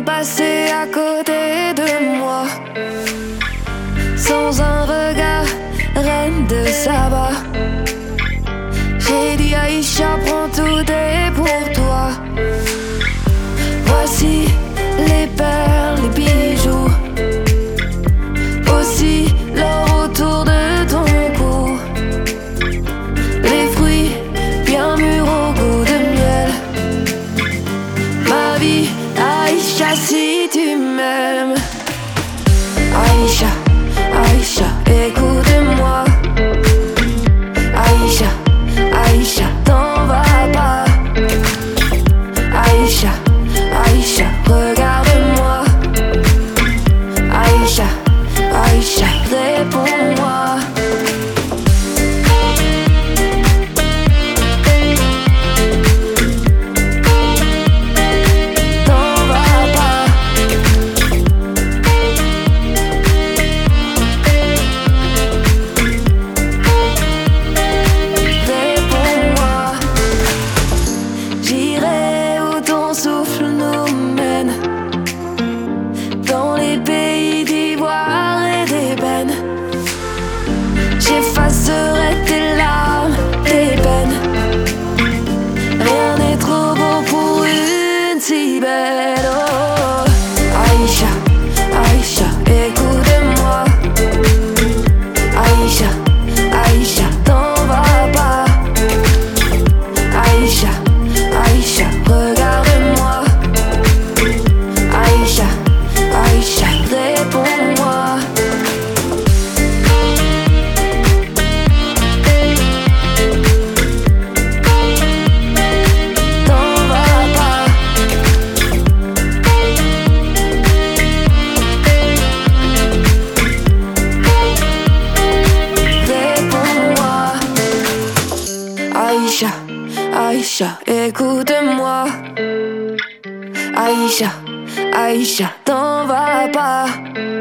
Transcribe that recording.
passé à côté de moi. Sans un regard, reine de Saba. J'ai dit Aïcha, prends tout est pour toi. Voici les perles, les bijoux, aussi l'or autour de ton cou. Les fruits bien mûrs au goût de miel. Ma vie, Aïcha, si tu m'aimes. Aïcha, Aïcha, écoute-moi. Aïcha, Aïcha, t'en vas pas. Aïcha, Aïcha, regarde-moi. Aïcha, Aïcha, réponds-moi. T'en vas pas. Réponds-moi. J'irai où ton souffle nous mène, dans les pays d'ivoire et d'ébène. J'effacerai tes larmes, tes peines. Rien n'est trop beau pour une si belle. Oh, Aïcha, Aïcha, écoute-moi. Aïcha, Aïcha, t'en vas pas. Aïcha, Aïcha, regarde-moi. Aïcha, Aïcha, réponds-moi. T'en vas pas. Réponds-moi. Aïcha, Aïcha, écoute-moi. Aïcha, Aïcha, t'en vas pas.